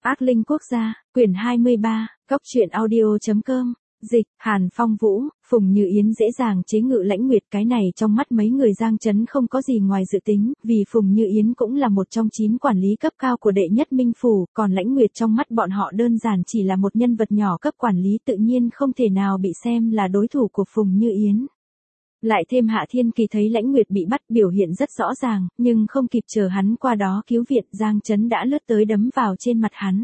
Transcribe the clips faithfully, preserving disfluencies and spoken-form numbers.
Ác linh quốc gia, quyển hai mươi ba, Cốc truyện audio.com, dịch, Hàn Phong Vũ, Phùng Như Yến dễ dàng chế ngự Lãnh Nguyệt, cái này trong mắt mấy người Giang Trấn không có gì ngoài dự tính, vì Phùng Như Yến cũng là một trong chín quản lý cấp cao của đệ nhất minh phủ, còn Lãnh Nguyệt trong mắt bọn họ đơn giản chỉ là một nhân vật nhỏ cấp quản lý, tự nhiên không thể nào bị xem là đối thủ của Phùng Như Yến. Lại thêm Hạ Thiên Kỳ thấy Lãnh Nguyệt bị bắt biểu hiện rất rõ ràng, nhưng không kịp chờ hắn qua đó cứu viện, Giang Trấn đã lướt tới đấm vào trên mặt hắn.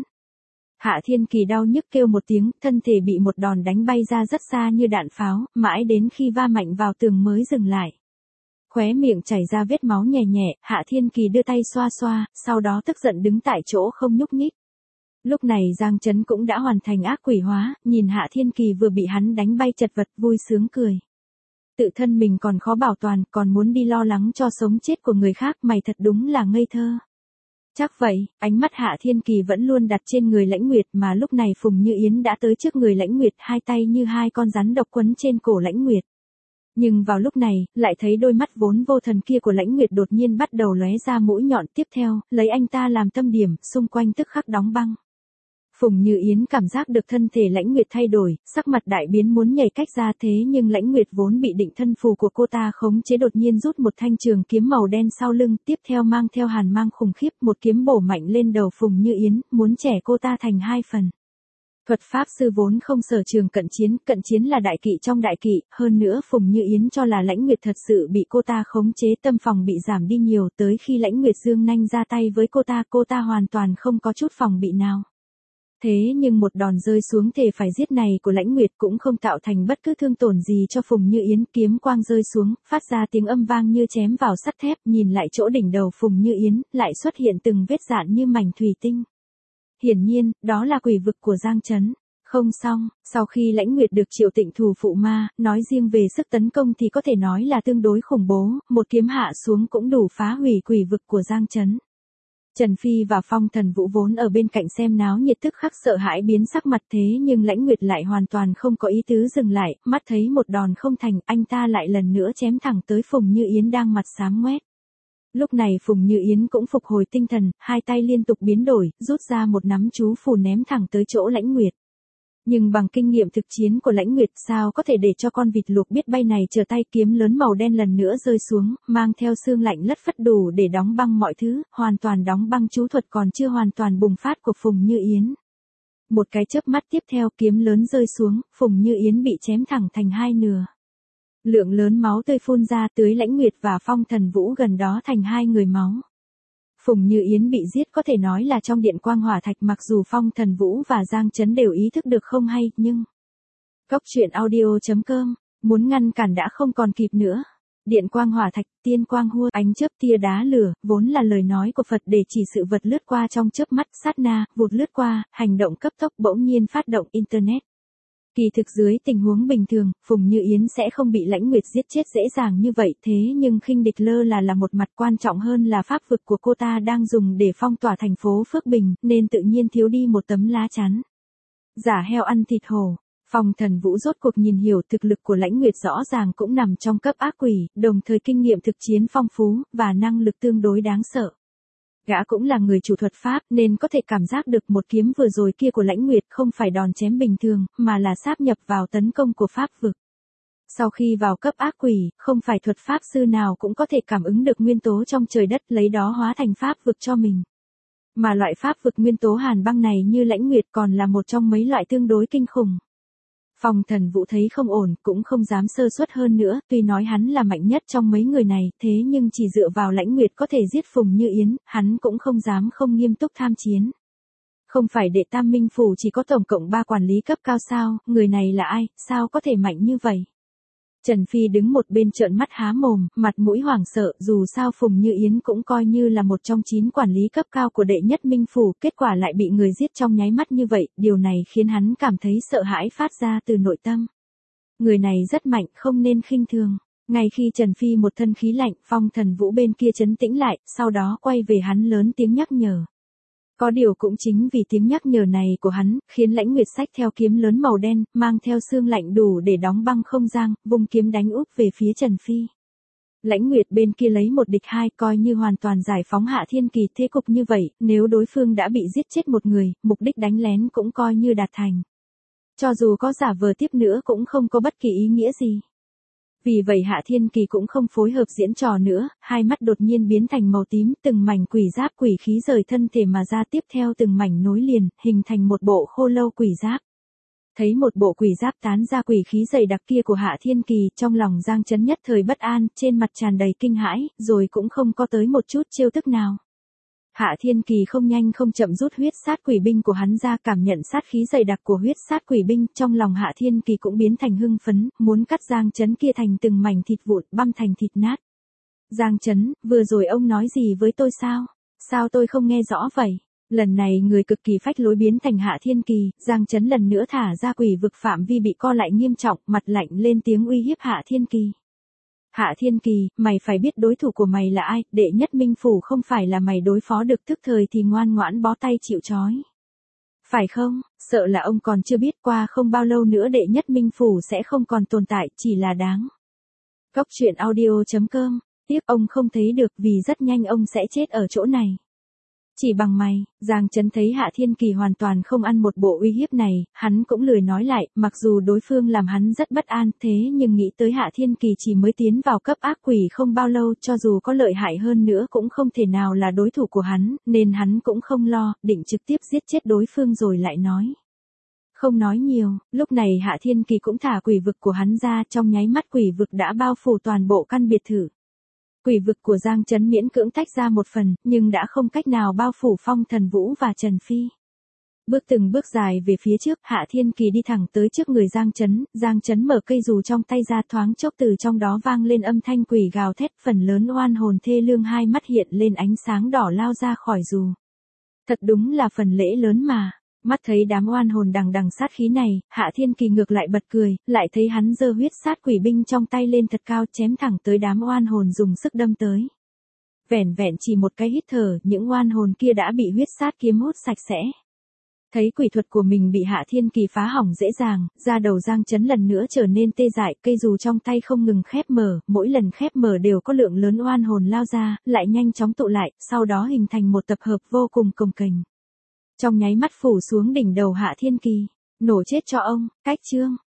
Hạ Thiên Kỳ đau nhức kêu một tiếng, thân thể bị một đòn đánh bay ra rất xa như đạn pháo, mãi đến khi va mạnh vào tường mới dừng lại. Khóe miệng chảy ra vết máu nhẹ nhẹ, Hạ Thiên Kỳ đưa tay xoa xoa, sau đó tức giận đứng tại chỗ không nhúc nhích. Lúc này Giang Trấn cũng đã hoàn thành ác quỷ hóa, nhìn Hạ Thiên Kỳ vừa bị hắn đánh bay chật vật vui sướng cười. Tự thân mình còn khó bảo toàn, còn muốn đi lo lắng cho sống chết của người khác, mày thật đúng là ngây thơ. Chắc vậy, ánh mắt Hạ Thiên Kỳ vẫn luôn đặt trên người Lãnh Nguyệt, mà lúc này Phùng Như Yến đã tới trước người Lãnh Nguyệt, hai tay như hai con rắn độc quấn trên cổ Lãnh Nguyệt. Nhưng vào lúc này, lại thấy đôi mắt vốn vô thần kia của Lãnh Nguyệt đột nhiên bắt đầu lóe ra mũi nhọn, tiếp theo, lấy anh ta làm tâm điểm, xung quanh tức khắc đóng băng. Phùng Như Yến cảm giác được thân thể Lãnh Nguyệt thay đổi, sắc mặt đại biến muốn nhảy cách ra, thế nhưng Lãnh Nguyệt vốn bị định thân phù của cô ta khống chế đột nhiên rút một thanh trường kiếm màu đen sau lưng, tiếp theo mang theo hàn mang khủng khiếp, một kiếm bổ mạnh lên đầu Phùng Như Yến, muốn chẻ cô ta thành hai phần. Thuật pháp sư vốn không sở trường cận chiến, cận chiến là đại kỵ trong đại kỵ, hơn nữa Phùng Như Yến cho là Lãnh Nguyệt thật sự bị cô ta khống chế, tâm phòng bị giảm đi nhiều, tới khi Lãnh Nguyệt giương nanh ra tay với cô ta, cô ta hoàn toàn không có chút phòng bị nào. Thế nhưng một đòn rơi xuống thề phải giết này của Lãnh Nguyệt cũng không tạo thành bất cứ thương tổn gì cho Phùng Như Yến, kiếm quang rơi xuống, phát ra tiếng âm vang như chém vào sắt thép, nhìn lại chỗ đỉnh đầu Phùng Như Yến, lại xuất hiện từng vết rạn như mảnh thủy tinh. Hiển nhiên, đó là quỷ vực của Giang Trấn. Không xong, sau khi Lãnh Nguyệt được Triệu Tịnh thủ phụ ma, nói riêng về sức tấn công thì có thể nói là tương đối khủng bố, một kiếm hạ xuống cũng đủ phá hủy quỷ vực của Giang Trấn. Trần Phi và Phong Thần Vũ vốn ở bên cạnh xem náo nhiệt tức khắc sợ hãi biến sắc mặt, thế nhưng Lãnh Nguyệt lại hoàn toàn không có ý tứ dừng lại, mắt thấy một đòn không thành, anh ta lại lần nữa chém thẳng tới Phùng Như Yến đang mặt xám ngoét. Lúc này Phùng Như Yến cũng phục hồi tinh thần, hai tay liên tục biến đổi, rút ra một nắm chú phù ném thẳng tới chỗ Lãnh Nguyệt. Nhưng bằng kinh nghiệm thực chiến của Lãnh Nguyệt, sao có thể để cho con vịt luộc biết bay này trở tay, kiếm lớn màu đen lần nữa rơi xuống, mang theo xương lạnh lất phất đủ để đóng băng mọi thứ, hoàn toàn đóng băng chú thuật còn chưa hoàn toàn bùng phát của Phùng Như Yến. Một cái chớp mắt tiếp theo, kiếm lớn rơi xuống, Phùng Như Yến bị chém thẳng thành hai nửa. Lượng lớn máu tươi phun ra, tưới Lãnh Nguyệt và Phong Thần Vũ gần đó thành hai người máu. Phùng Như Yến bị giết có thể nói là trong điện quang hỏa thạch, mặc dù Phong Thần Vũ và Giang Trấn đều ý thức được không hay, nhưng... Cốc truyện audio.com, muốn ngăn cản đã không còn kịp nữa. Điện quang hỏa thạch, tiên quang hua, ánh chớp tia đá lửa, vốn là lời nói của Phật để chỉ sự vật lướt qua trong chớp mắt, sát na, vụt lướt qua, hành động cấp tốc, bỗng nhiên phát động Internet. Kỳ thực dưới tình huống bình thường, Phùng Như Yến sẽ không bị Lãnh Nguyệt giết chết dễ dàng như vậy, thế nhưng khinh địch lơ là là một mặt, quan trọng hơn là pháp vực của cô ta đang dùng để phong tỏa thành phố Phước Bình, nên tự nhiên thiếu đi một tấm lá chắn. Giả heo ăn thịt hổ. Phong Thần Vũ rốt cuộc nhìn hiểu thực lực của Lãnh Nguyệt rõ ràng cũng nằm trong cấp ác quỷ, đồng thời kinh nghiệm thực chiến phong phú, và năng lực tương đối đáng sợ. Gã cũng là người chủ thuật pháp nên có thể cảm giác được một kiếm vừa rồi kia của Lãnh Nguyệt không phải đòn chém bình thường, mà là sáp nhập vào tấn công của pháp vực. Sau khi vào cấp ác quỷ, không phải thuật pháp sư nào cũng có thể cảm ứng được nguyên tố trong trời đất, lấy đó hóa thành pháp vực cho mình. Mà loại pháp vực nguyên tố hàn băng này như Lãnh Nguyệt còn là một trong mấy loại tương đối kinh khủng. Phong Thần Vũ thấy không ổn, cũng không dám sơ suất hơn nữa, tuy nói hắn là mạnh nhất trong mấy người này, thế nhưng chỉ dựa vào Lãnh Nguyệt có thể giết Phùng Như Yến, hắn cũng không dám không nghiêm túc tham chiến. Không phải đệ tam minh phủ chỉ có tổng cộng ba quản lý cấp cao sao, người này là ai, sao có thể mạnh như vậy? Trần Phi đứng một bên trợn mắt há mồm, mặt mũi hoảng sợ, dù sao Phùng Như Yến cũng coi như là một trong chín quản lý cấp cao của đệ nhất minh phủ, kết quả lại bị người giết trong nháy mắt như vậy, điều này khiến hắn cảm thấy sợ hãi phát ra từ nội tâm. Người này rất mạnh, không nên khinh thường. Ngay khi Trần Phi một thân khí lạnh, Phong Thần Vũ bên kia trấn tĩnh lại, sau đó quay về hắn lớn tiếng nhắc nhở. Có điều cũng chính vì tiếng nhắc nhở này của hắn, khiến Lãnh Nguyệt xách theo kiếm lớn màu đen, mang theo xương lạnh đủ để đóng băng không gian, vung kiếm đánh úp về phía Trần Phi. Lãnh Nguyệt bên kia lấy một địch hai, coi như hoàn toàn giải phóng Hạ Thiên Kỳ. Thế cục như vậy, nếu đối phương đã bị giết chết một người, mục đích đánh lén cũng coi như đạt thành. Cho dù có giả vờ tiếp nữa cũng không có bất kỳ ý nghĩa gì. Vì vậy Hạ Thiên Kỳ cũng không phối hợp diễn trò nữa, hai mắt đột nhiên biến thành màu tím, từng mảnh quỷ giáp quỷ khí rời thân thể mà ra, tiếp theo từng mảnh nối liền, hình thành một bộ khô lâu quỷ giáp. Thấy một bộ quỷ giáp tán ra quỷ khí dày đặc kia của Hạ Thiên Kỳ, trong lòng Giang Chấn nhất thời bất an, trên mặt tràn đầy kinh hãi, rồi cũng không có tới một chút trêu tức nào. Hạ Thiên Kỳ không nhanh không chậm rút huyết sát quỷ binh của hắn ra, cảm nhận sát khí dày đặc của huyết sát quỷ binh, trong lòng Hạ Thiên Kỳ cũng biến thành hưng phấn, muốn cắt Giang Chấn kia thành từng mảnh thịt vụn, băm thành thịt nát. Giang Chấn, vừa rồi ông nói gì với tôi sao? Sao tôi không nghe rõ vậy? Lần này người cực kỳ phách lối biến thành Hạ Thiên Kỳ, Giang Chấn lần nữa thả ra quỷ vực phạm vi bị co lại nghiêm trọng, mặt lạnh lên tiếng uy hiếp Hạ Thiên Kỳ. Hạ Thiên Kỳ, mày phải biết đối thủ của mày là ai, đệ nhất minh phủ không phải là mày đối phó được, tức thời thì ngoan ngoãn bó tay chịu trói. Phải không, sợ là ông còn chưa biết, qua không bao lâu nữa đệ nhất minh phủ sẽ không còn tồn tại, chỉ là đáng. Góc truyện audio chấm com, tiếc ông không thấy được vì rất nhanh ông sẽ chết ở chỗ này. Chỉ bằng mày, Giang Chấn thấy Hạ Thiên Kỳ hoàn toàn không ăn một bộ uy hiếp này, hắn cũng lười nói lại, mặc dù đối phương làm hắn rất bất an, thế nhưng nghĩ tới Hạ Thiên Kỳ chỉ mới tiến vào cấp ác quỷ không bao lâu, cho dù có lợi hại hơn nữa cũng không thể nào là đối thủ của hắn, nên hắn cũng không lo, định trực tiếp giết chết đối phương rồi lại nói. Không nói nhiều, lúc này Hạ Thiên Kỳ cũng thả quỷ vực của hắn ra, trong nháy mắt quỷ vực đã bao phủ toàn bộ căn biệt thự. Quỷ vực của Giang Chấn miễn cưỡng tách ra một phần, nhưng đã không cách nào bao phủ Phong Thần Vũ và Trần Phi. Bước từng bước dài về phía trước, Hạ Thiên Kỳ đi thẳng tới trước người Giang Chấn, Giang Chấn mở cây dù trong tay ra, thoáng chốc từ trong đó vang lên âm thanh quỷ gào thét, phần lớn oan hồn thê lương hai mắt hiện lên ánh sáng đỏ lao ra khỏi dù. Thật đúng là phần lễ lớn mà. Mắt thấy đám oan hồn đằng đằng sát khí này, Hạ Thiên Kỳ ngược lại bật cười, lại thấy hắn giơ huyết sát quỷ binh trong tay lên thật cao, chém thẳng tới đám oan hồn dùng sức đâm tới. Vẻn vẹn chỉ một cái hít thở, những oan hồn kia đã bị huyết sát kiếm hút sạch sẽ. Thấy quỷ thuật của mình bị Hạ Thiên Kỳ phá hỏng dễ dàng, da đầu Giang Chấn lần nữa trở nên tê dại, cây dù trong tay không ngừng khép mở, mỗi lần khép mở đều có lượng lớn oan hồn lao ra, lại nhanh chóng tụ lại, sau đó hình thành một tập hợp vô cùng cồng kềnh. Trong nháy mắt phủ xuống đỉnh đầu Hạ Thiên Kỳ, nổ chết cho ông, cách chương.